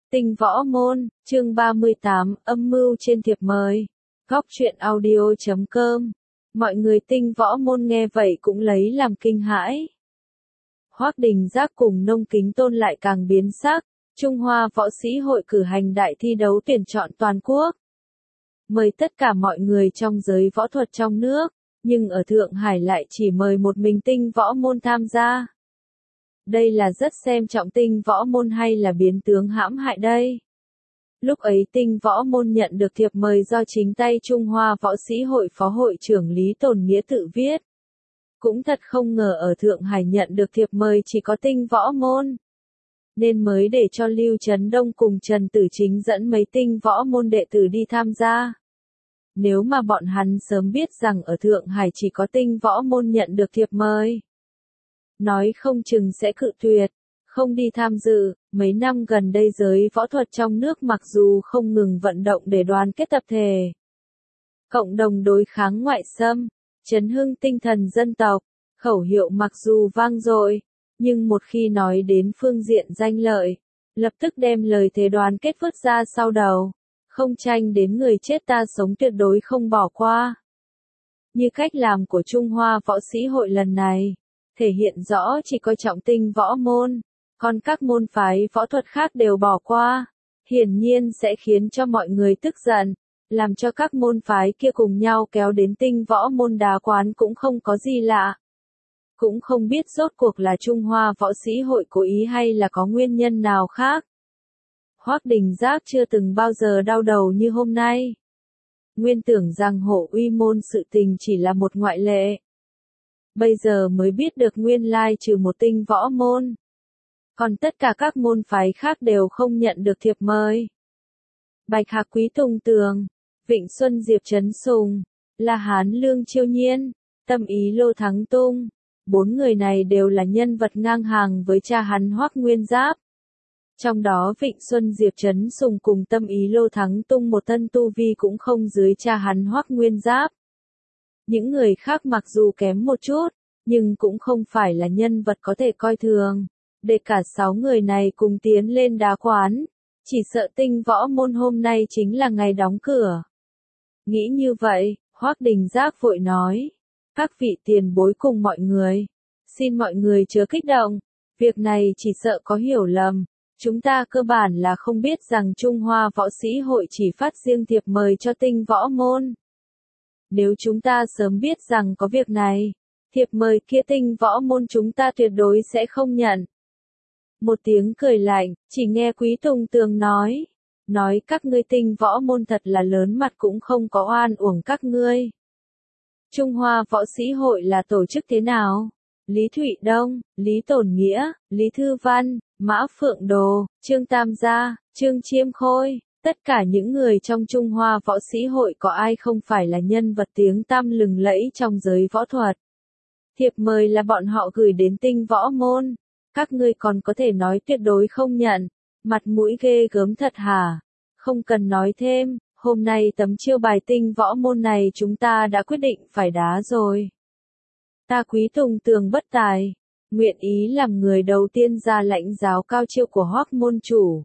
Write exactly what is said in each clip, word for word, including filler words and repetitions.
Tinh võ môn, chương ba mươi tám, âm mưu trên thiệp mời. Góc truyện audio chấm com. Mọi người tinh võ môn nghe vậy cũng lấy làm kinh hãi. Hoắc Đình Giác cùng Nông Kính Tôn lại càng biến sắc. Trung Hoa Võ Sĩ Hội cử hành đại thi đấu tuyển chọn toàn quốc. Mời tất cả mọi người trong giới võ thuật trong nước, nhưng ở Thượng Hải lại chỉ mời một mình tinh võ môn tham gia. Đây là rất xem trọng tinh võ môn hay là biến tướng hãm hại đây? Lúc ấy tinh võ môn nhận được thiệp mời do chính tay Trung Hoa Võ Sĩ Hội Phó Hội trưởng Lý Tồn Nghĩa tự viết. Cũng thật không ngờ ở Thượng Hải nhận được thiệp mời chỉ có tinh võ môn. Nên mới để cho Lưu Trấn Đông cùng Trần Tử Chính dẫn mấy tinh võ môn đệ tử đi tham gia. Nếu mà bọn hắn sớm biết rằng ở Thượng Hải chỉ có tinh võ môn nhận được thiệp mời, nói không chừng sẽ cự tuyệt, không đi tham dự. Mấy năm gần đây giới võ thuật trong nước mặc dù không ngừng vận động để đoàn kết tập thể, cộng đồng đối kháng ngoại xâm, chấn hưng tinh thần dân tộc, khẩu hiệu mặc dù vang dội, nhưng một khi nói đến phương diện danh lợi, lập tức đem lời thề đoàn kết vứt ra sau đầu, không tranh đến người chết ta sống tuyệt đối không bỏ qua. Như cách làm của Trung Hoa Võ Sĩ Hội lần này, thể hiện rõ chỉ coi trọng tinh võ môn, còn các môn phái võ thuật khác đều bỏ qua, hiển nhiên sẽ khiến cho mọi người tức giận, làm cho các môn phái kia cùng nhau kéo đến tinh võ môn đá quán cũng không có gì lạ. Cũng không biết rốt cuộc là Trung Hoa Võ Sĩ Hội cố ý hay là có nguyên nhân nào khác. Hoắc Đình Giác chưa từng bao giờ đau đầu như hôm nay. Nguyên tưởng rằng Hổ Uy môn sự tình chỉ là một ngoại lệ. Bây giờ mới biết được nguyên lai trừ một tinh võ môn, còn tất cả các môn phái khác đều không nhận được thiệp mời. Bạch Hạc Quý Tùng Tường, Vịnh Xuân Diệp Trấn Sùng, La Hán Lương Chiêu Nhiên, Tâm Ý Lô Thắng Tung, bốn người này đều là nhân vật ngang hàng với cha hắn Hoắc Nguyên Giáp. Trong đó Vịnh Xuân Diệp Trấn Sùng cùng Tâm Ý Lô Thắng Tung một thân tu vi cũng không dưới cha hắn Hoắc Nguyên Giáp. Những người khác mặc dù kém một chút, nhưng cũng không phải là nhân vật có thể coi thường. Để cả sáu người này cùng tiến lên đá quán, chỉ sợ tinh võ môn hôm nay chính là ngày đóng cửa. Nghĩ như vậy, Hoắc Đình Giác vội nói, các vị tiền bối cùng mọi người, xin mọi người chớ kích động, việc này chỉ sợ có hiểu lầm. Chúng ta cơ bản là không biết rằng Trung Hoa Võ Sĩ Hội chỉ phát riêng thiệp mời cho tinh võ môn. Nếu chúng ta sớm biết rằng có việc này, thiệp mời kia tinh võ môn chúng ta tuyệt đối sẽ không nhận. Một tiếng cười lạnh, chỉ nghe Quý Tùng Tường nói, nói các ngươi tinh võ môn thật là lớn mặt cũng không có oan uổng các ngươi. Trung Hoa Võ Sĩ Hội là tổ chức thế nào? Lý Thụy Đông, Lý Tồn Nghĩa, Lý Thư Văn, Mã Phượng Đồ, Trương Tam Gia, Trương Chiêm Khôi, tất cả những người trong Trung Hoa Võ Sĩ Hội có ai không phải là nhân vật tiếng tăm lừng lẫy trong giới võ thuật. Thiệp mời là bọn họ gửi đến tinh võ môn, các ngươi còn có thể nói tuyệt đối không nhận, mặt mũi ghê gớm thật hả? Không cần nói thêm, hôm nay tấm chiêu bài tinh võ môn này chúng ta đã quyết định phải đá rồi. Ta Quý Tùng Tường bất tài, nguyện ý làm người đầu tiên ra lãnh giáo cao chiêu của Hoắc môn chủ.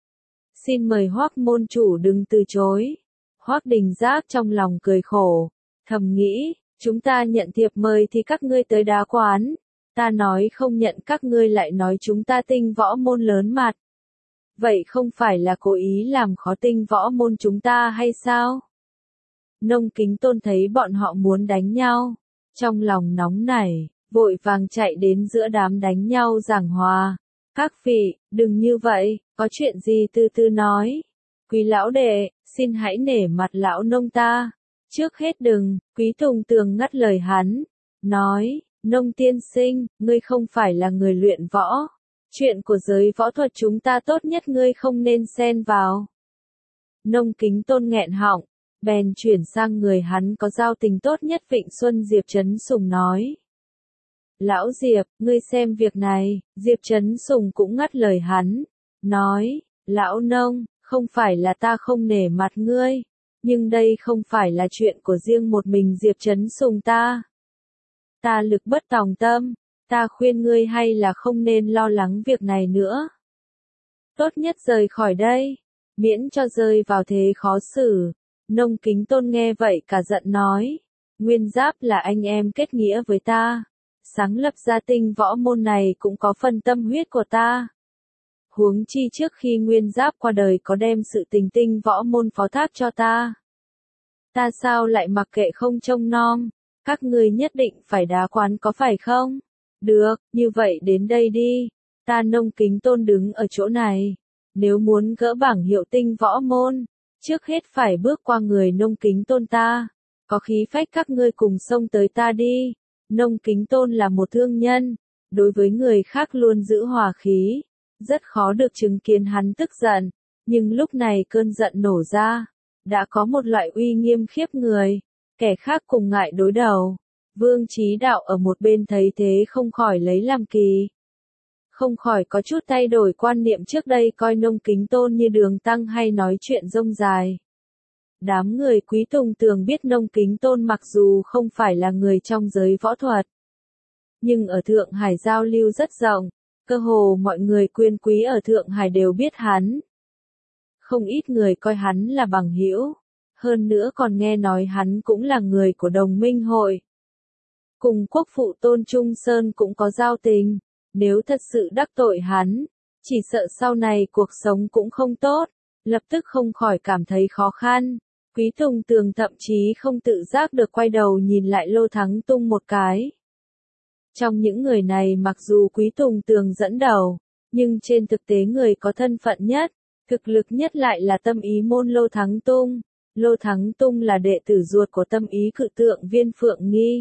Xin mời Hoắc môn chủ đừng từ chối. Hoắc Đình Giác trong lòng cười khổ, thầm nghĩ, chúng ta nhận thiệp mời thì các ngươi tới đá quán, ta nói không nhận các ngươi lại nói chúng ta tinh võ môn lớn mặt. Vậy không phải là cố ý làm khó tinh võ môn chúng ta hay sao? Nông Kính Tôn thấy bọn họ muốn đánh nhau, trong lòng nóng nảy, vội vàng chạy đến giữa đám đánh nhau giảng hòa. Các vị, đừng như vậy, có chuyện gì từ từ nói. Quý lão đệ, xin hãy nể mặt lão nông ta. Trước hết đừng, Quý Tùng Tường ngắt lời hắn, nói, Nông tiên sinh, ngươi không phải là người luyện võ. Chuyện của giới võ thuật chúng ta tốt nhất ngươi không nên xen vào. Nông Kính Tôn nghẹn họng, bèn chuyển sang người hắn có giao tình tốt nhất Vịnh Xuân Diệp Trấn Sùng nói. Lão Diệp, ngươi xem việc này, Diệp Trấn Sùng cũng ngắt lời hắn, nói, lão nông, không phải là ta không nể mặt ngươi, nhưng đây không phải là chuyện của riêng một mình Diệp Trấn Sùng ta. Ta lực bất tòng tâm, ta khuyên ngươi hay là không nên lo lắng việc này nữa. tốt nhất rời khỏi đây, miễn cho rơi vào thế khó xử. Nông Kính Tôn nghe vậy cả giận nói, Nguyên Giáp là anh em kết nghĩa với ta, sáng lập ra tinh võ môn này cũng có phần tâm huyết của ta. Huống chi trước khi Nguyên Giáp qua đời có đem sự tình tinh võ môn phó thác cho ta. Ta sao lại mặc kệ không trông nom, các ngươi nhất định phải đá quán có phải không? Được, như vậy đến đây đi, ta Nông Kính Tôn đứng ở chỗ này, nếu muốn gỡ bảng hiệu tinh võ môn, trước hết phải bước qua người Nông Kính Tôn ta, có khí phách các ngươi cùng xông tới ta đi. Nông Kính Tôn là một thương nhân, đối với người khác luôn giữ hòa khí, rất khó được chứng kiến hắn tức giận, nhưng lúc này cơn giận nổ ra, đã có một loại uy nghiêm khiếp người, kẻ khác cùng ngại đối đầu. Vương Chí Đạo ở một bên thấy thế không khỏi lấy làm kỳ. Không khỏi có chút thay đổi quan niệm trước đây coi Nông Kính Tôn như đường tăng hay nói chuyện rông dài. Đám người Quý Tùng Tường biết Nông Kính Tôn mặc dù không phải là người trong giới võ thuật, nhưng ở Thượng Hải giao lưu rất rộng, cơ hồ mọi người quyền quý ở Thượng Hải đều biết hắn. Không ít người coi hắn là bằng hữu, hơn nữa còn nghe nói hắn cũng là người của Đồng Minh Hội. Cùng quốc phụ Tôn Trung Sơn cũng có giao tình, nếu thật sự đắc tội hắn, chỉ sợ sau này cuộc sống cũng không tốt, lập tức không khỏi cảm thấy khó khăn. Quý Tùng Tường thậm chí không tự giác được quay đầu nhìn lại Lô Thắng Tung một cái. Trong những người này mặc dù Quý Tùng Tường dẫn đầu, nhưng trên thực tế người có thân phận nhất, thực lực nhất lại là Tâm Ý môn Lô Thắng Tung. Lô Thắng Tung là đệ tử ruột của Tâm Ý cự tượng Viên Phượng Nghi.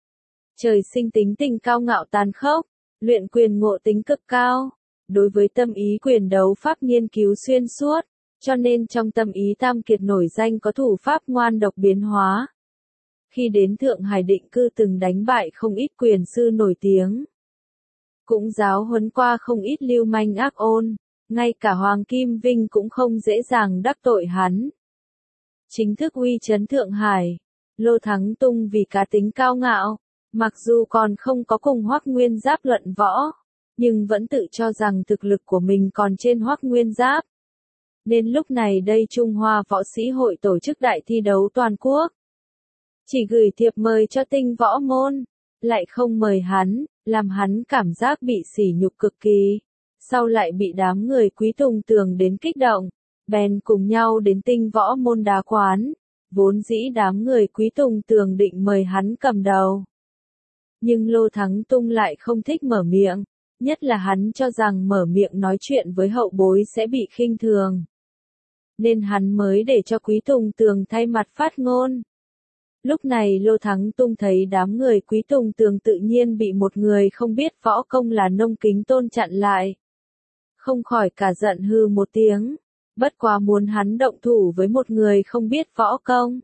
Trời sinh tính tình cao ngạo tàn khốc, luyện quyền ngộ tính cực cao, đối với Tâm Ý quyền đấu pháp nghiên cứu xuyên suốt, cho nên trong Tâm Ý tam kiệt nổi danh có thủ pháp ngoan độc biến hóa. Khi đến Thượng Hải định cư từng đánh bại không ít quyền sư nổi tiếng, cũng giáo huấn qua không ít lưu manh ác ôn, ngay cả Hoàng Kim Vinh cũng không dễ dàng đắc tội hắn. Chính thức uy chấn Thượng Hải, Lô Thắng Tung vì cá tính cao ngạo, mặc dù còn không có cùng Hoắc Nguyên Giáp luận võ, nhưng vẫn tự cho rằng thực lực của mình còn trên Hoắc Nguyên Giáp. Nên lúc này đây Trung Hoa Võ Sĩ Hội tổ chức đại thi đấu toàn quốc. Chỉ gửi thiệp mời cho tinh võ môn, lại không mời hắn, làm hắn cảm giác bị sỉ nhục cực kỳ. Sau lại bị đám người Quý Tùng Tường đến kích động, bèn cùng nhau đến tinh võ môn đá quán. Vốn dĩ đám người Quý Tùng Tường định mời hắn cầm đầu. Nhưng Lô Thắng Tung lại không thích mở miệng, nhất là hắn cho rằng mở miệng nói chuyện với hậu bối sẽ bị khinh thường. Nên hắn mới để cho Quý Tùng Tường thay mặt phát ngôn. Lúc này Lô Thắng Tung thấy đám người Quý Tùng Tường tự nhiên bị một người không biết võ công là Nông Kính Tôn chặn lại. Không khỏi cả giận hư một tiếng, bất quá muốn hắn động thủ với một người không biết võ công.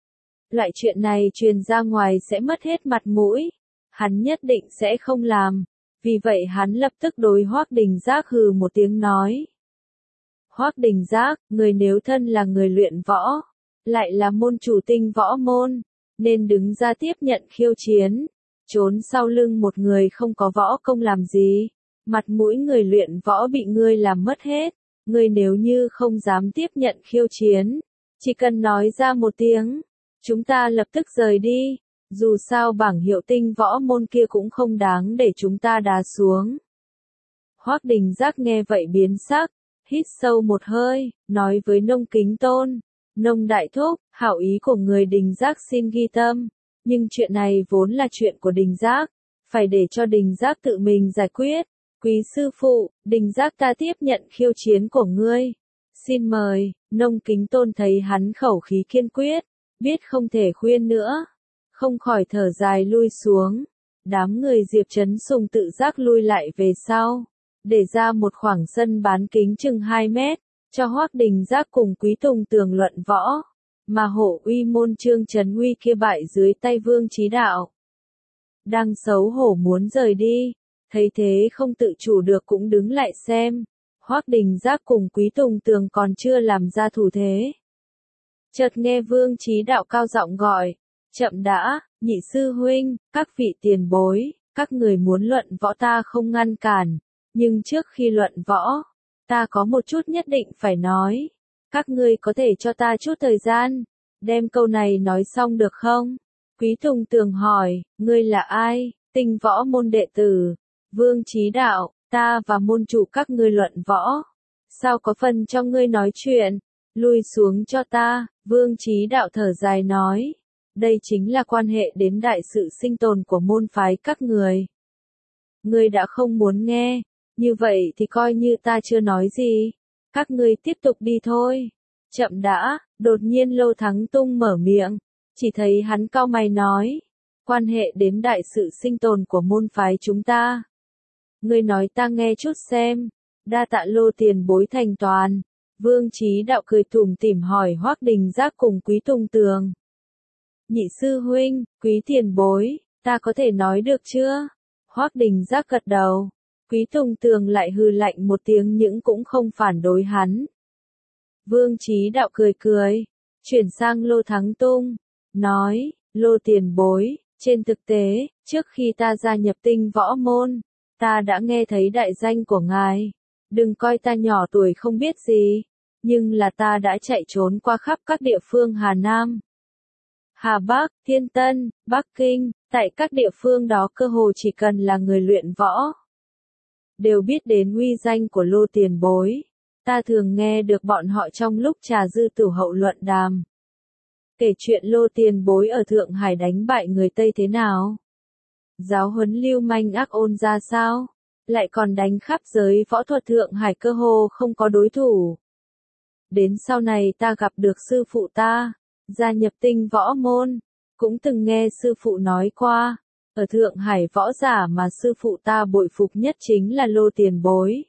Loại chuyện này truyền ra ngoài sẽ mất hết mặt mũi, hắn nhất định sẽ không làm, vì vậy hắn lập tức đối Hoắc Đình Giác hừ một tiếng nói. Hoắc Đình Giác, người nếu thân là người luyện võ, lại là môn chủ tinh võ môn, nên đứng ra tiếp nhận khiêu chiến, trốn sau lưng một người không có võ công làm gì, mặt mũi người luyện võ bị ngươi làm mất hết, ngươi nếu như không dám tiếp nhận khiêu chiến, chỉ cần nói ra một tiếng, chúng ta lập tức rời đi, dù sao bảng hiệu tinh võ môn kia cũng không đáng để chúng ta đá xuống. Hoắc Đình Giác nghe vậy biến sắc, hít sâu một hơi, nói với Nông Kính Tôn, Nông Đại Thúc, hảo ý của người Đình Giác xin ghi tâm, nhưng chuyện này vốn là chuyện của Đình Giác, phải để cho Đình Giác tự mình giải quyết. Quý sư phụ, Đình Giác ta tiếp nhận khiêu chiến của ngươi. Xin mời. Nông Kính Tôn thấy hắn khẩu khí kiên quyết, biết không thể khuyên nữa, không khỏi thở dài lui xuống. Đám người Diệp Trấn Sùng tự giác lui lại về sau, để ra một khoảng sân bán kính chừng hai mét, cho Hoắc Đình Giác cùng Quý Tùng Tường luận võ, mà Hổ Uy môn Trương Trấn Uy kia bại dưới tay Vương Chí Đạo. Đang xấu hổ muốn rời đi, thấy thế không tự chủ được cũng đứng lại xem, Hoắc Đình Giác cùng Quý Tùng Tường còn chưa làm ra thủ thế. Chợt nghe Vương Chí Đạo cao giọng gọi, chậm đã, nhị sư huynh, các vị tiền bối, các người muốn luận võ ta không ngăn cản, nhưng trước khi luận võ, ta có một chút nhất định phải nói. Các ngươi có thể cho ta chút thời gian, đem câu này nói xong được không? Quý Tùng Tường hỏi, ngươi là ai? Tinh võ môn đệ tử. Vương Chí Đạo, ta và môn chủ các ngươi luận võ. Sao có phần cho ngươi nói chuyện? Lui xuống cho ta, Vương Chí Đạo thở dài nói. Đây chính là quan hệ đến đại sự sinh tồn của môn phái các người. Ngươi đã không muốn nghe, như vậy thì coi như ta chưa nói gì. Các ngươi tiếp tục đi thôi. Chậm đã, đột nhiên Lô Thắng Tung mở miệng, chỉ thấy hắn cau mày nói. Quan hệ đến đại sự sinh tồn của môn phái chúng ta. Ngươi nói ta nghe chút xem. Đa tạ Lô tiền bối thành toàn. Vương Chí Đạo cười tủm tỉm hỏi Hoắc Đình Giác cùng Quý Tùng Tường. Nhị sư huynh, Quý tiền bối, ta có thể nói được chưa? Hoắc Đình Giác gật đầu. Quý Tùng Tường lại hừ lạnh một tiếng nhưng cũng không phản đối hắn. Vương Chí Đạo cười cười, chuyển sang Lô Thắng Tung, nói, Lô tiền bối, trên thực tế, trước khi ta gia nhập tinh võ môn, ta đã nghe thấy đại danh của ngài. Đừng coi ta nhỏ tuổi không biết gì, nhưng là ta đã chạy trốn qua khắp các địa phương Hà Nam, Hà Bắc, Thiên Tân, Bắc Kinh, tại các địa phương đó cơ hồ chỉ cần là người luyện võ, đều biết đến uy danh của Lô tiền bối. Ta thường nghe được bọn họ trong lúc trà dư tử hậu luận đàm, kể chuyện Lô tiền bối ở Thượng Hải đánh bại người Tây thế nào. Giáo huấn lưu manh ác ôn ra sao, lại còn đánh khắp giới võ thuật Thượng Hải cơ hồ không có đối thủ. Đến sau này ta gặp được sư phụ ta, gia nhập tinh võ môn, cũng từng nghe sư phụ nói qua, ở Thượng Hải võ giả mà sư phụ ta bội phục nhất chính là Lô tiền bối.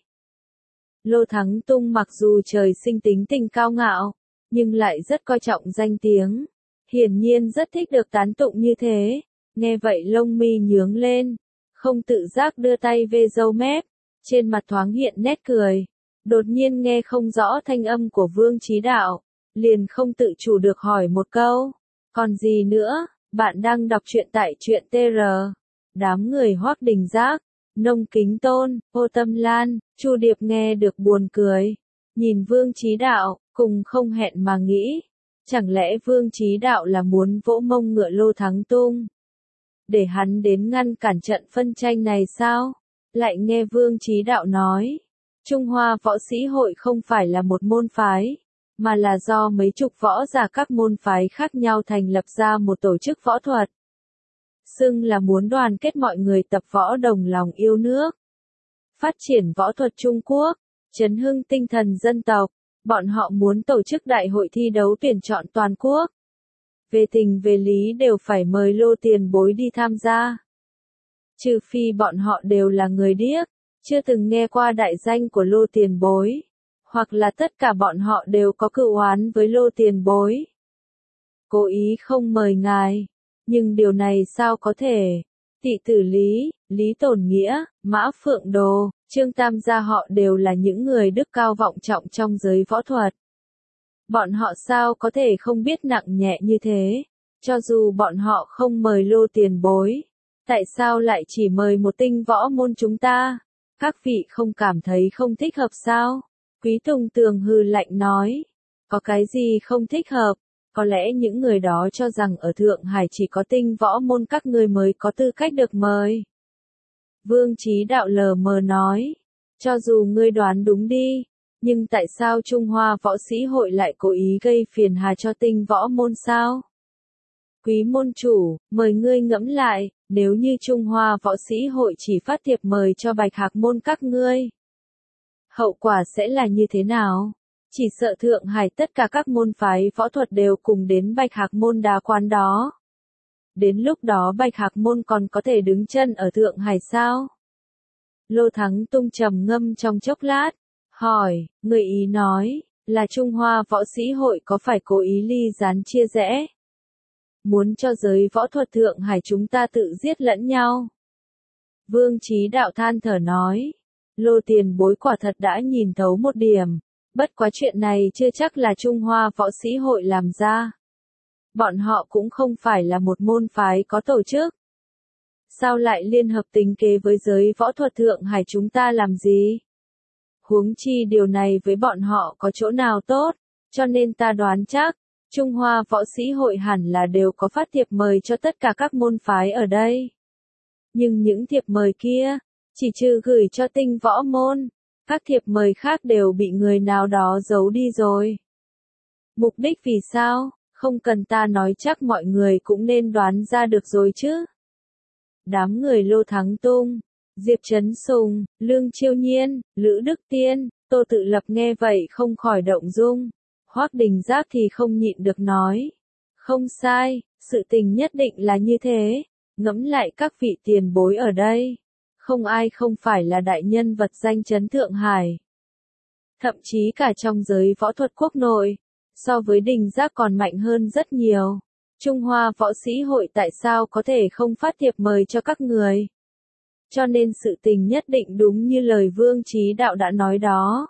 Lô Thắng Tung mặc dù trời sinh tính tình cao ngạo, nhưng lại rất coi trọng danh tiếng, hiển nhiên rất thích được tán tụng như thế. Nghe vậy lông mi nhướng lên, không tự giác đưa tay về râu mép, trên mặt thoáng hiện nét cười. Đột nhiên nghe không rõ thanh âm của Vương Chí Đạo, liền không tự chủ được hỏi một câu, còn gì nữa? Bạn đang đọc truyện tại truyện tê rờ. Đám người Hoắc Đình Giác, Nông Kính Tôn, Ô Tâm Lan, Chu Điệp nghe được buồn cười, nhìn Vương Chí Đạo, cùng không hẹn mà nghĩ, chẳng lẽ Vương Chí Đạo là muốn vỗ mông ngựa Lô Thắng Tung, để hắn đến ngăn cản trận phân tranh này sao? Lại nghe Vương Chí Đạo nói, Trung Hoa Võ Sĩ Hội không phải là một môn phái, mà là do mấy chục võ giả các môn phái khác nhau thành lập ra một tổ chức võ thuật. Xưng là muốn đoàn kết mọi người tập võ đồng lòng yêu nước, phát triển võ thuật Trung Quốc, chấn hưng tinh thần dân tộc. Bọn họ muốn tổ chức đại hội thi đấu tuyển chọn toàn quốc. Về tình về lý đều phải mời Lô tiền bối đi tham gia. Trừ phi bọn họ đều là người điếc, chưa từng nghe qua đại danh của Lô tiền bối, hoặc là tất cả bọn họ đều có cựu oán với Lô tiền bối. Cố ý không mời ngài, nhưng điều này sao có thể? Tị Tử Lý, Lý Tổn Nghĩa, Mã Phượng Đồ, Trương Tam gia họ đều là những người đức cao vọng trọng trong giới võ thuật. Bọn họ sao có thể không biết nặng nhẹ như thế? Cho dù bọn họ không mời Lô tiền bối, tại sao lại chỉ mời một tinh võ môn chúng ta? Các vị không cảm thấy không thích hợp sao? Quý Tùng Tường hừ lạnh nói, có cái gì không thích hợp? Có lẽ những người đó cho rằng ở Thượng Hải chỉ có tinh võ môn các ngươi mới có tư cách được mời. Vương Chí Đạo lờ mờ nói, cho dù ngươi đoán đúng đi, nhưng tại sao Trung Hoa Võ Sĩ Hội lại cố ý gây phiền hà cho tinh võ môn sao? Quý môn chủ, mời ngươi ngẫm lại, nếu như Trung Hoa Võ Sĩ Hội chỉ phát thiệp mời cho Bạch Hạc môn các ngươi, hậu quả sẽ là như thế nào? Chỉ sợ Thượng Hải tất cả các môn phái võ thuật đều cùng đến Bạch Hạc môn đá quán đó. Đến lúc đó Bạch Hạc môn còn có thể đứng chân ở Thượng Hải sao? Lô Thắng Tung trầm ngâm trong chốc lát, hỏi, người ý nói, là Trung Hoa Võ Sĩ Hội có phải cố ý ly gián chia rẽ? Muốn cho giới võ thuật Thượng Hải chúng ta tự giết lẫn nhau? Vương Chí Đạo than thở nói, Lô tiền bối quả thật đã nhìn thấu một điểm, bất quá chuyện này chưa chắc là Trung Hoa Võ Sĩ Hội làm ra. Bọn họ cũng không phải là một môn phái có tổ chức. Sao lại liên hợp tính kế với giới võ thuật Thượng Hải chúng ta làm gì? Huống chi điều này với bọn họ có chỗ nào tốt, cho nên ta đoán chắc, Trung Hoa Võ Sĩ Hội hẳn là đều có phát thiệp mời cho tất cả các môn phái ở đây. Nhưng những thiệp mời kia, chỉ trừ gửi cho Tinh Võ Môn, các thiệp mời khác đều bị người nào đó giấu đi rồi. Mục đích vì sao, không cần ta nói chắc mọi người cũng nên đoán ra được rồi chứ. Đám người Lô Thắng Tung, Diệp Trấn Sùng, Lương Chiêu Nhiên, Lữ Đức Tiên, Tô Tự Lập nghe vậy không khỏi động dung. Hoắc Đình Giáp thì không nhịn được nói. Không sai, sự tình nhất định là như thế. Ngẫm lại các vị tiền bối ở đây. Không ai không phải là đại nhân vật danh chấn Thượng Hải. Thậm chí cả trong giới võ thuật quốc nội, so với Đình Giáp còn mạnh hơn rất nhiều. Trung Hoa Võ Sĩ Hội tại sao có thể không phát thiệp mời cho các người? Cho nên sự tình nhất định đúng như lời Vương Chí Đạo đã nói đó.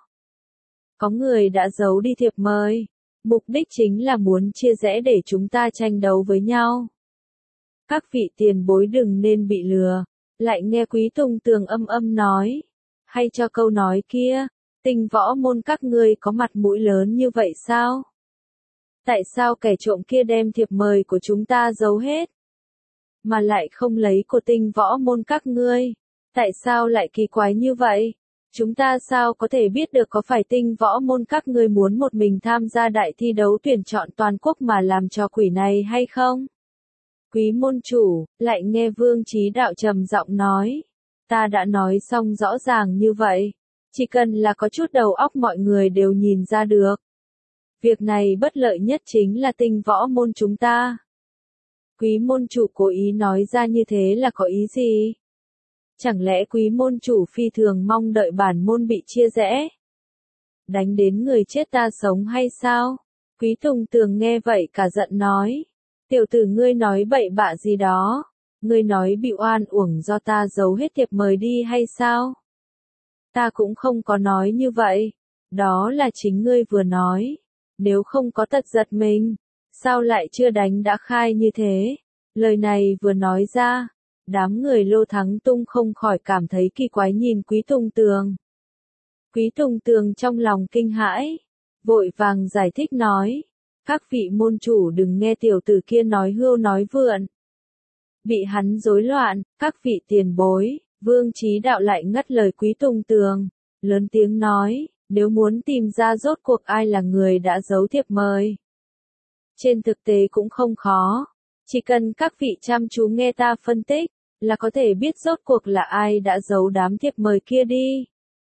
Có người đã giấu đi thiệp mời, mục đích chính là muốn chia rẽ để chúng ta tranh đấu với nhau. Các vị tiền bối đừng nên bị lừa, lại nghe Quý Tùng Tường âm âm nói. Hay cho câu nói kia, Tinh Võ Môn các ngươi có mặt mũi lớn như vậy sao? Tại sao kẻ trộm kia đem thiệp mời của chúng ta giấu hết? Mà lại không lấy của Tinh Võ Môn các ngươi? Tại sao lại kỳ quái như vậy? Chúng ta sao có thể biết được có phải Tinh Võ Môn các ngươi muốn một mình tham gia đại thi đấu tuyển chọn toàn quốc mà làm trò quỷ này hay không? Quý môn chủ, lại nghe Vương Chí Đạo trầm giọng nói. Ta đã nói xong rõ ràng như vậy. Chỉ cần là có chút đầu óc mọi người đều nhìn ra được. Việc này bất lợi nhất chính là Tinh Võ Môn chúng ta. Quý môn chủ cố ý nói ra như thế là có ý gì? Chẳng lẽ quý môn chủ phi thường mong đợi bản môn bị chia rẽ? Đánh đến người chết ta sống hay sao? Quý Tùng Tường nghe vậy cả giận nói. Tiểu tử ngươi nói bậy bạ gì đó? Ngươi nói bị oan uổng do ta giấu hết thiệp mời đi hay sao? Ta cũng không có nói như vậy. Đó là chính ngươi vừa nói. Nếu không có tật giật mình, sao lại chưa đánh đã khai như thế? Lời này vừa nói ra, đám người Lô Thắng Tung không khỏi cảm thấy kỳ quái nhìn Quý Tùng Tường. Quý Tùng Tường trong lòng kinh hãi, vội vàng giải thích nói. Các vị môn chủ đừng nghe tiểu tử kia nói hưu nói vượn. Bị hắn rối loạn, các vị tiền bối, Vương Chí Đạo lại ngắt lời Quý Tùng Tường, lớn tiếng nói, nếu muốn tìm ra rốt cuộc ai là người đã giấu thiệp mời. Trên thực tế cũng không khó, chỉ cần các vị chăm chú nghe ta phân tích, là có thể biết rốt cuộc là ai đã giấu đám thiệp mời kia đi.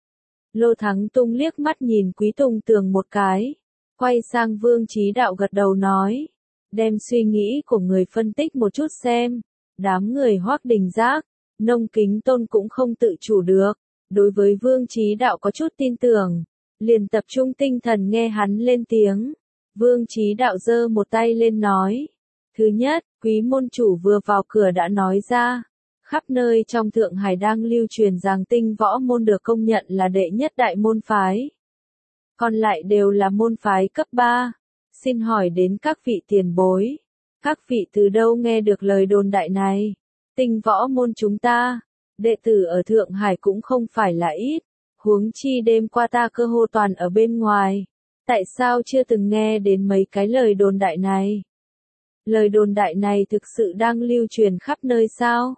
Lô Thắng Tung liếc mắt nhìn Quý Tùng Tường một cái, quay sang Vương Chí Đạo gật đầu nói, đem suy nghĩ của người phân tích một chút xem. Đám người Hoắc Đình Giác, Nông Kính Tôn cũng không tự chủ được, đối với Vương Chí Đạo có chút tin tưởng, liền tập trung tinh thần nghe hắn lên tiếng. Vương Chí Đạo giơ một tay lên nói, thứ nhất, quý môn chủ vừa vào cửa đã nói ra, khắp nơi trong Thượng Hải đang lưu truyền rằng Tinh Võ Môn được công nhận là đệ nhất đại môn phái. Còn lại đều là môn phái cấp ba. Xin hỏi đến các vị tiền bối, các vị từ đâu nghe được lời đồn đại này? Tinh Võ Môn chúng ta, đệ tử ở Thượng Hải cũng không phải là ít, huống chi đêm qua ta cơ hồ toàn ở bên ngoài. Tại sao chưa từng nghe đến mấy cái lời đồn đại này? Lời đồn đại này thực sự đang lưu truyền khắp nơi sao?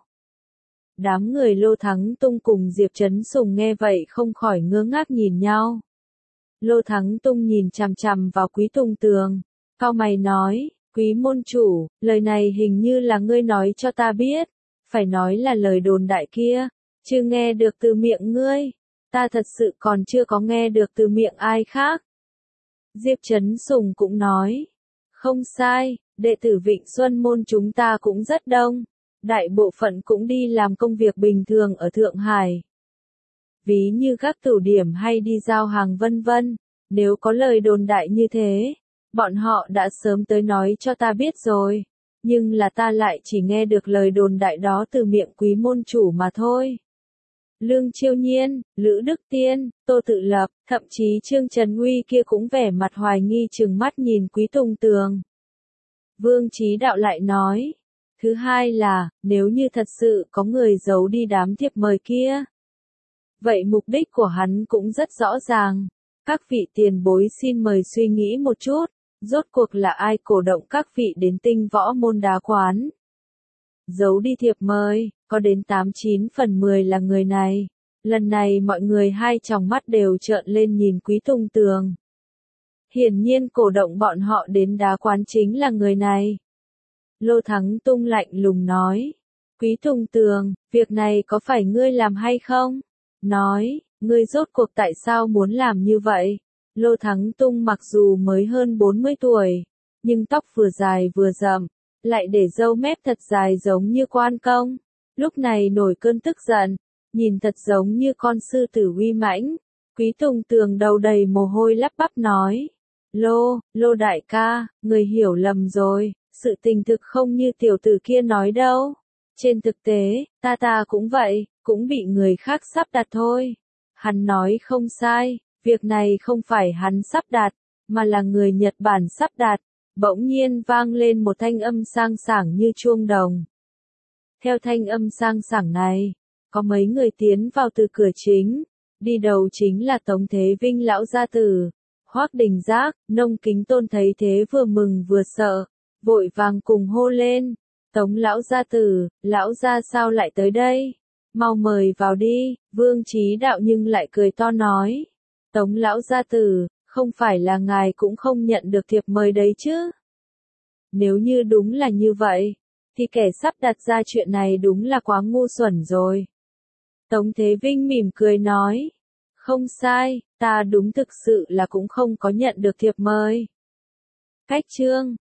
Đám người Lô Thắng Tung cùng Diệp Trấn Sùng nghe vậy không khỏi ngơ ngác nhìn nhau. Lô Thắng Tung nhìn chằm chằm vào Quý Tùng Tường, cau mày nói, Quý môn chủ, lời này hình như là ngươi nói cho ta biết, phải nói là lời đồn đại kia, chưa nghe được từ miệng ngươi, ta thật sự còn chưa có nghe được từ miệng ai khác. Diệp Trấn Sùng cũng nói, không sai, đệ tử Vịnh Xuân Môn chúng ta cũng rất đông, đại bộ phận cũng đi làm công việc bình thường ở Thượng Hải. Ví như các tửu điểm hay đi giao hàng vân vân, nếu có lời đồn đại như thế, bọn họ đã sớm tới nói cho ta biết rồi, nhưng là ta lại chỉ nghe được lời đồn đại đó từ miệng quý môn chủ mà thôi. Lương Chiêu Nhiên, Lữ Đức Tiên, Tô Tự Lập, thậm chí Trương Trần Nguy kia cũng vẻ mặt hoài nghi trừng mắt nhìn Quý Tùng Tường. Vương Chí Đạo lại nói, thứ hai là, nếu như thật sự có người giấu đi đám thiệp mời kia, Vậy mục đích của hắn cũng rất rõ ràng. Các vị tiền bối xin mời suy nghĩ một chút, rốt cuộc là ai cổ động các vị đến Tinh Võ Môn đá quán? Giấu đi thiệp mời, có đến tám chín phần mười là người này. Lần này mọi người hai tròng mắt đều trợn lên nhìn Quý Tùng Tường. Hiển nhiên cổ động bọn họ đến đá quán chính là người này. Lô Thắng Tung lạnh lùng nói. Quý Tùng Tường, việc này có phải ngươi làm hay không? Nói, ngươi rốt cuộc tại sao muốn làm như vậy? Lô Thắng Tung mặc dù mới hơn bốn mươi tuổi, nhưng tóc vừa dài vừa rậm, lại để râu mép thật dài giống như quan công. Lúc này nổi cơn tức giận, nhìn thật giống như con sư tử uy mãnh. Quý Tùng Tường đầu đầy mồ hôi lắp bắp nói. Lô, Lô đại ca, người hiểu lầm rồi, sự tình thực không như tiểu tử kia nói đâu. Trên thực tế, ta ta cũng vậy, cũng bị người khác sắp đặt thôi. Hắn nói không sai, việc này không phải hắn sắp đặt, mà là người Nhật Bản sắp đặt. Bỗng nhiên vang lên một thanh âm sang sảng như chuông đồng. Theo thanh âm sang sảng này, có mấy người tiến vào từ cửa chính, đi đầu chính là Tống Thế Vinh lão gia tử. Hoắc Đình Giác, Nông Kính Tôn thấy thế vừa mừng vừa sợ, vội vàng cùng hô lên. Tống lão gia tử, lão gia sao lại tới đây? Mau mời vào đi, Vương Chí Đạo nhưng lại cười to nói. Tống lão gia tử, không phải là ngài cũng không nhận được thiệp mời đấy chứ? Nếu như đúng là như vậy, thì kẻ sắp đặt ra chuyện này đúng là quá ngu xuẩn rồi. Tống Thế Vinh mỉm cười nói. Không sai, ta đúng thực sự là cũng không có nhận được thiệp mời. Cách chương